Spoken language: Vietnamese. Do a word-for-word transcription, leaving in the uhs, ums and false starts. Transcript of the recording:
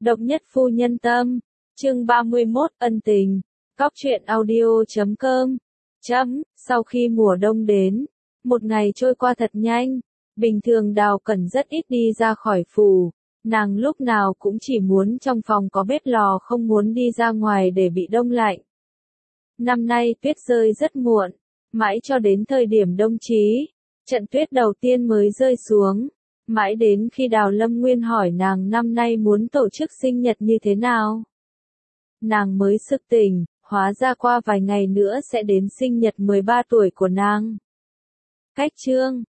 Độc nhất phu nhân tâm, chương ba mươi mốt, ân tình, cóc truyện audio chấm com. Chấm, sau khi mùa đông đến, một ngày trôi qua thật nhanh, bình thường Đào Cẩn rất ít đi ra khỏi phủ, nàng lúc nào cũng chỉ muốn trong phòng có bếp lò, không muốn đi ra ngoài để bị đông lạnh. Năm nay tuyết rơi rất muộn, mãi cho đến thời điểm đông chí, trận tuyết đầu tiên mới rơi xuống. Mãi đến khi Đào Lâm Nguyên hỏi nàng năm nay muốn tổ chức sinh nhật như thế nào, nàng mới sực tỉnh, hóa ra qua vài ngày nữa sẽ đến sinh nhật mười ba tuổi của nàng. Cách chương,